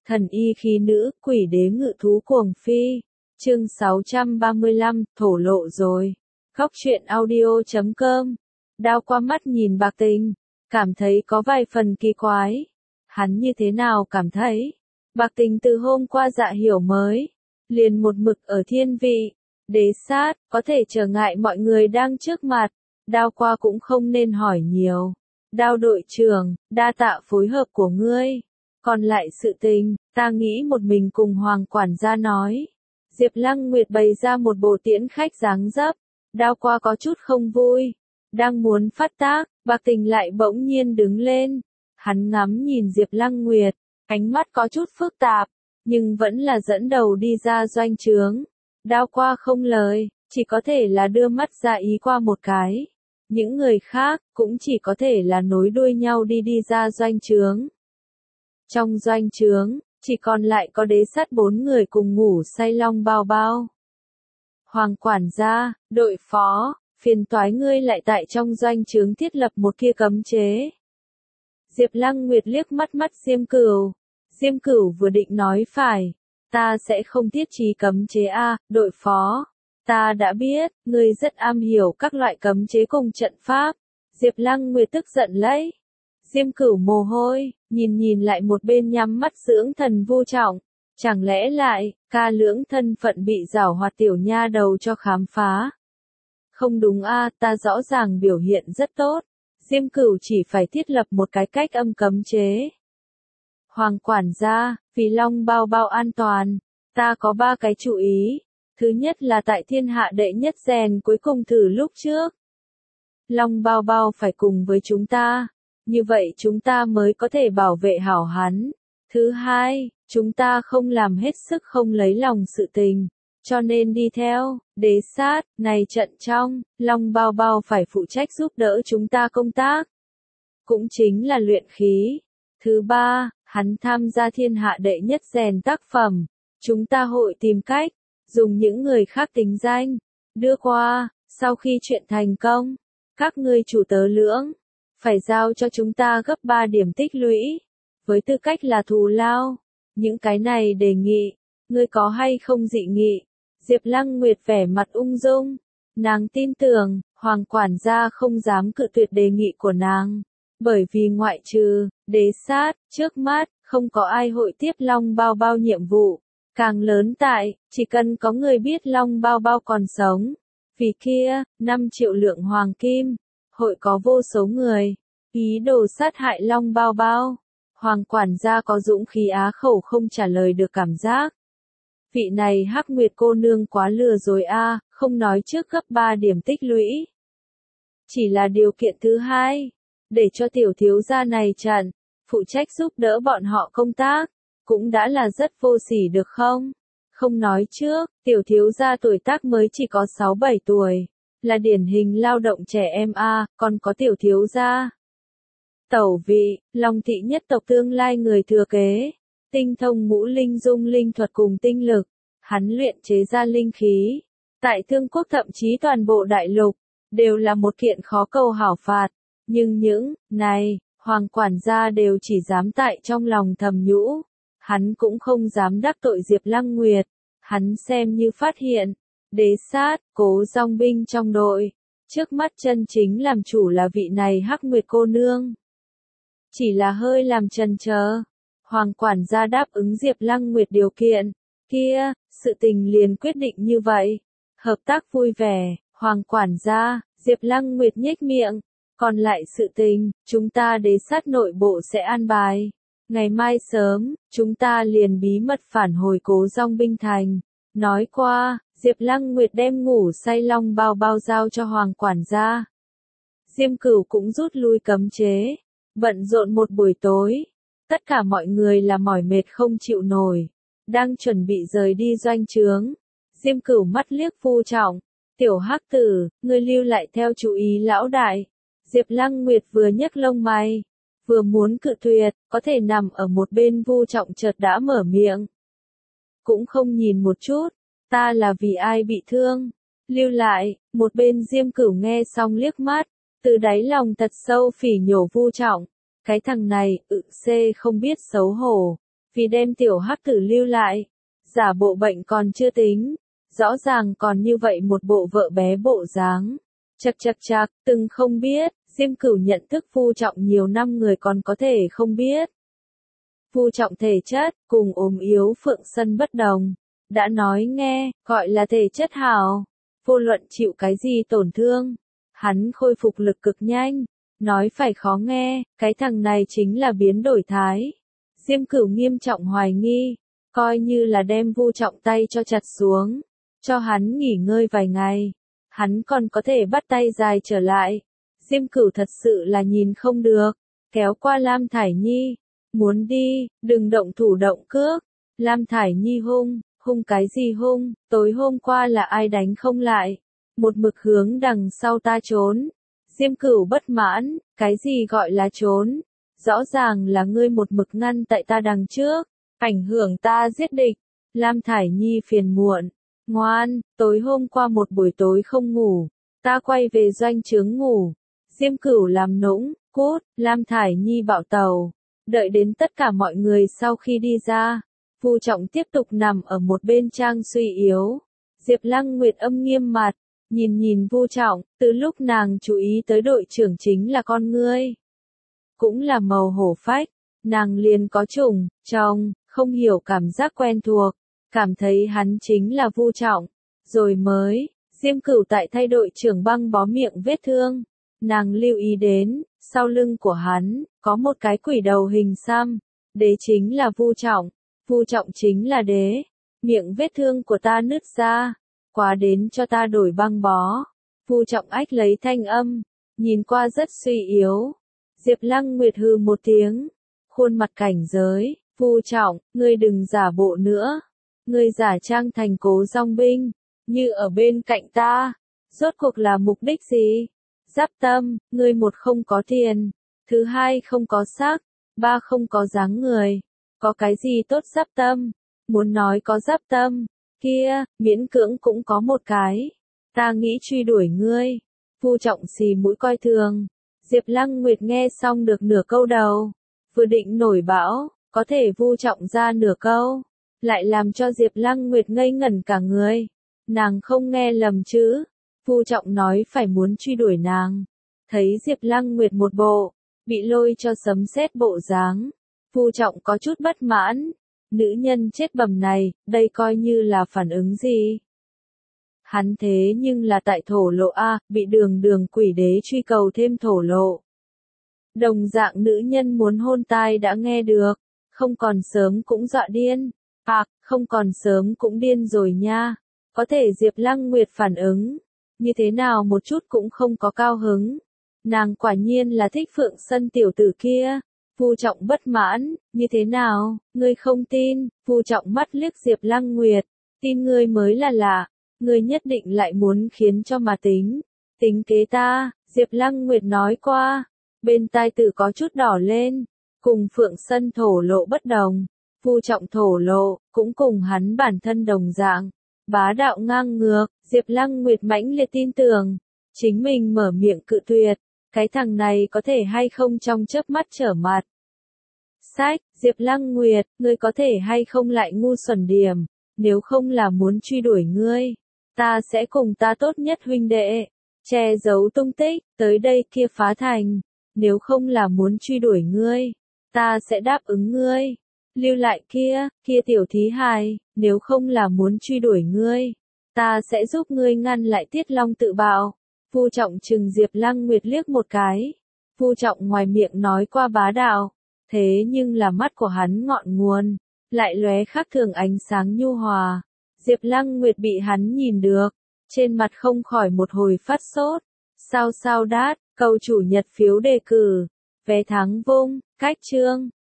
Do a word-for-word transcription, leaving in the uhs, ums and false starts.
Thần y khí nữ, quỷ đế ngự thú cuồng phi. Chương sáu trăm ba mươi lăm, thổ lộ rồi. Góc truyện audio chấm com. Đao qua mắt nhìn Bạc Tình, cảm thấy có vài phần kỳ quái. Hắn như thế nào cảm thấy? Bạc Tình từ hôm qua dạ hiểu mới, liền một mực ở thiên vị, đế sát, có thể trở ngại mọi người đang trước mặt. Đao qua cũng không nên hỏi nhiều. Đao đội trưởng, đa tạ phối hợp của ngươi. Còn lại sự tình, ta nghĩ một mình cùng Hoàng quản gia nói. Diệp Lăng Nguyệt bày ra một bộ tiễn khách dáng dấp. Đao qua có chút không vui. Đang muốn phát tác, Bạc Tình lại bỗng nhiên đứng lên. Hắn ngắm nhìn Diệp Lăng Nguyệt, ánh mắt có chút phức tạp, nhưng vẫn là dẫn đầu đi ra doanh trướng. Đao qua không lời, chỉ có thể là đưa mắt ra ý qua một cái. Những người khác, cũng chỉ có thể là nối đuôi nhau đi đi ra doanh trướng. Trong doanh trướng, chỉ còn lại có đế sát bốn người cùng ngủ say Long Bao Bao. Hoàng quản gia, đội phó, phiền toái ngươi lại tại trong doanh trướng thiết lập một kia cấm chế. Diệp Lăng Nguyệt liếc mắt mắt Diêm Cửu. Diêm Cửu vừa định nói phải, ta sẽ không thiết trí cấm chế a, đội phó. Ta đã biết, ngươi rất am hiểu các loại cấm chế cùng trận pháp. Diệp Lăng Nguyệt tức giận lấy. Diêm Cửu mồ hôi, nhìn nhìn lại một bên nhắm mắt dưỡng thần Vu Trọng. Chẳng lẽ lại, ca lưỡng thân phận bị giảo hoạt tiểu nha đầu cho khám phá? Không đúng a, ta rõ ràng biểu hiện rất tốt. Diêm Cửu chỉ phải thiết lập một cái cách âm cấm chế. Hoàng quản gia, vì Long Bao Bao an toàn, ta có ba cái chú ý. Thứ nhất là tại thiên hạ đệ nhất rèn cuối cùng thử lúc trước. Long Bao Bao phải cùng với chúng ta, như vậy chúng ta mới có thể bảo vệ hảo hắn. Thứ hai, chúng ta không làm hết sức không lấy lòng sự tình, cho nên đi theo, đế sát, này trận trong, Long Bao Bao phải phụ trách giúp đỡ chúng ta công tác. Cũng chính là luyện khí. Thứ ba, hắn tham gia thiên hạ đệ nhất rèn tác phẩm, chúng ta hội tìm cách, dùng những người khác tính danh, đưa qua, sau khi chuyện thành công, các ngươi chủ tớ lưỡng, phải giao cho chúng ta gấp ba điểm tích lũy, với tư cách là thù lao. Những cái này đề nghị, ngươi có hay không dị nghị? Diệp Lăng Nguyệt vẻ mặt ung dung, nàng tin tưởng, Hoàng quản gia không dám cự tuyệt đề nghị của nàng, bởi vì ngoại trừ, đế sát, trước mắt, không có ai hội tiếp Long Bao Bao nhiệm vụ. Càng lớn tại, chỉ cần có người biết Long Bao Bao còn sống. Vì kia, năm triệu lượng hoàng kim, hội có vô số người, ý đồ sát hại Long Bao Bao. Hoàng quản gia có dũng khí á khẩu không trả lời được cảm giác. Vị này Hắc Nguyệt cô nương quá lừa rồi a, không nói trước gấp ba điểm tích lũy. Chỉ là điều kiện thứ hai, để cho tiểu thiếu gia này trận, phụ trách giúp đỡ bọn họ công tác. Cũng đã là rất vô sỉ được không? Không nói trước, tiểu thiếu gia tuổi tác mới chỉ có sáu bảy tuổi, là điển hình lao động trẻ em a, còn có tiểu thiếu gia. Tẩu vị, Long thị nhất tộc tương lai người thừa kế, tinh thông ngũ linh dung linh thuật cùng tinh lực, hắn luyện chế ra linh khí. Tại Thương Quốc thậm chí toàn bộ đại lục, đều là một kiện khó cầu hảo phạt, nhưng những, này, Hoàng quản gia đều chỉ dám tại trong lòng thầm nhũ. Hắn cũng không dám đắc tội Diệp Lăng Nguyệt, hắn xem như phát hiện, đế sát, Cố dòng binh trong đội, trước mắt chân chính làm chủ là vị này Hắc Nguyệt cô nương. Chỉ là hơi làm chần chờ, Hoàng quản gia đáp ứng Diệp Lăng Nguyệt điều kiện, kia, sự tình liền quyết định như vậy, hợp tác vui vẻ, Hoàng quản gia, Diệp Lăng Nguyệt nhếch miệng, còn lại sự tình, chúng ta đế sát nội bộ sẽ an bài. Ngày mai sớm, chúng ta liền bí mật phản hồi Cố dòng binh thành. Nói qua, Diệp Lăng Nguyệt đem ngủ say Long Bao Bao giao cho Hoàng quản gia. Diêm Cửu cũng rút lui cấm chế. Bận rộn một buổi tối. Tất cả mọi người là mỏi mệt không chịu nổi. Đang chuẩn bị rời đi doanh trướng. Diêm Cửu mắt liếc Vu Trọng. Tiểu Hắc tử, ngươi lưu lại theo chú ý lão đại. Diệp Lăng Nguyệt vừa nhấc lông mày. Vừa muốn cự tuyệt, có thể nằm ở một bên Vu Trọng chợt đã mở miệng. Cũng không nhìn một chút, ta là vì ai bị thương. Lưu lại, một bên Diêm Cửu nghe xong liếc mắt, từ đáy lòng thật sâu phỉ nhổ Vu Trọng. Cái thằng này, ự xê không biết xấu hổ, vì đem tiểu hắc tử lưu lại. Giả bộ bệnh còn chưa tính, rõ ràng còn như vậy một bộ vợ bé bộ dáng. Chậc chậc chậc, từng không biết, Diêm Cửu nhận thức Vu Trọng nhiều năm người còn có thể không biết. Vu Trọng thể chất, cùng ốm yếu Phượng Sân bất đồng. Đã nói nghe, gọi là thể chất hảo. Vô luận chịu cái gì tổn thương, hắn khôi phục lực cực nhanh. Nói phải khó nghe, cái thằng này chính là biến đổi thái. Diêm Cửu nghiêm trọng hoài nghi, coi như là đem Vu Trọng tay cho chặt xuống, cho hắn nghỉ ngơi vài ngày, hắn còn có thể bắt tay dài trở lại. Diêm Cửu thật sự là nhìn không được, kéo qua Lam Thải Nhi, muốn đi, đừng động thủ động cước. Lam Thải Nhi hung, hung cái gì hung, tối hôm qua là ai đánh không lại, một mực hướng đằng sau ta trốn. Diêm Cửu bất mãn, cái gì gọi là trốn, rõ ràng là ngươi một mực ngăn tại ta đằng trước, ảnh hưởng ta giết địch. Lam Thải Nhi phiền muộn, ngoan, tối hôm qua một buổi tối không ngủ, ta quay về doanh trướng ngủ. Diêm Cửu làm nũng, cút. Lam Thải Nhi bạo tàu, đợi đến tất cả mọi người sau khi đi ra, Vu Trọng tiếp tục nằm ở một bên trang suy yếu. Diệp Lăng Nguyệt âm nghiêm mặt, nhìn nhìn Vu Trọng, từ lúc nàng chú ý tới đội trưởng chính là con ngươi, cũng là màu hổ phách, nàng liền có chủng, trong, không hiểu cảm giác quen thuộc, cảm thấy hắn chính là Vu Trọng, rồi mới, Diêm Cửu tại thay đội trưởng băng bó miệng vết thương, nàng lưu ý đến, sau lưng của hắn, có một cái quỷ đầu hình xăm, đế chính là Vu Trọng, Vu Trọng chính là đế, miệng vết thương của ta nứt ra, quá đến cho ta đổi băng bó. Vu Trọng ách lấy thanh âm, nhìn qua rất suy yếu. Diệp Lăng Nguyệt hừ một tiếng, khuôn mặt cảnh giới, Vu Trọng, ngươi đừng giả bộ nữa, ngươi giả trang thành Cố Dòng binh, như ở bên cạnh ta, rốt cuộc là mục đích gì? Giáp Tâm, ngươi một không có tiền, thứ hai không có sắc, ba không có dáng người, có cái gì tốt Giáp Tâm? Muốn nói có Giáp Tâm, kia, miễn cưỡng cũng có một cái. Ta nghĩ truy đuổi ngươi. Vu Trọng xì mũi coi thường. Diệp Lăng Nguyệt nghe xong được nửa câu đầu, vừa định nổi bão, có thể Vu Trọng ra nửa câu, lại làm cho Diệp Lăng Nguyệt ngây ngẩn cả người. Nàng không nghe lầm chứ? Vu Trọng nói phải muốn truy đuổi nàng. Thấy Diệp Lăng Nguyệt một bộ bị lôi cho sấm sét bộ dáng, Vu Trọng có chút bất mãn. Nữ nhân chết bầm này, đây coi như là phản ứng gì? Hắn thế nhưng là tại thổ lộ A, bị đường đường quỷ đế truy cầu thêm thổ lộ. Đồng dạng nữ nhân muốn hôn tai đã nghe được, không còn sớm cũng dọa điên. À, không còn sớm cũng điên rồi nha. Có thể Diệp Lăng Nguyệt phản ứng, như thế nào một chút cũng không có cao hứng. Nàng quả nhiên là thích Phượng Sân tiểu tử kia. Vu Trọng bất mãn, như thế nào, ngươi không tin? Vu Trọng mắt liếc Diệp Lăng Nguyệt, tin ngươi mới là lạ, ngươi nhất định lại muốn khiến cho mà tính, tính kế ta. Diệp Lăng Nguyệt nói qua, bên tai tử có chút đỏ lên, cùng Phượng Sân thổ lộ bất đồng, Vu Trọng thổ lộ, cũng cùng hắn bản thân đồng dạng, bá đạo ngang ngược. Diệp Lăng Nguyệt mãnh liệt tin tưởng, chính mình mở miệng cự tuyệt, cái thằng này có thể hay không trong chớp mắt trở mặt. Sách, Diệp Lăng Nguyệt, ngươi có thể hay không lại ngu xuẩn điểm, nếu không là muốn truy đuổi ngươi, ta sẽ cùng ta tốt nhất huynh đệ, che giấu tung tích, tới đây kia phá thành, nếu không là muốn truy đuổi ngươi, ta sẽ đáp ứng ngươi, lưu lại kia, kia tiểu thí hài, nếu không là muốn truy đuổi ngươi, ta sẽ giúp ngươi ngăn lại Tiết Long tự bạo. Vu Trọng trừng Diệp Lăng Nguyệt liếc một cái, Vu Trọng ngoài miệng nói qua bá đạo, thế nhưng là mắt của hắn ngọn nguồn, lại lóe khác thường ánh sáng nhu hòa. Diệp Lăng Nguyệt bị hắn nhìn được, trên mặt không khỏi một hồi phát sốt. Sao sao đát, cầu chủ nhật phiếu đề cử, vé thắng vung, cách chương.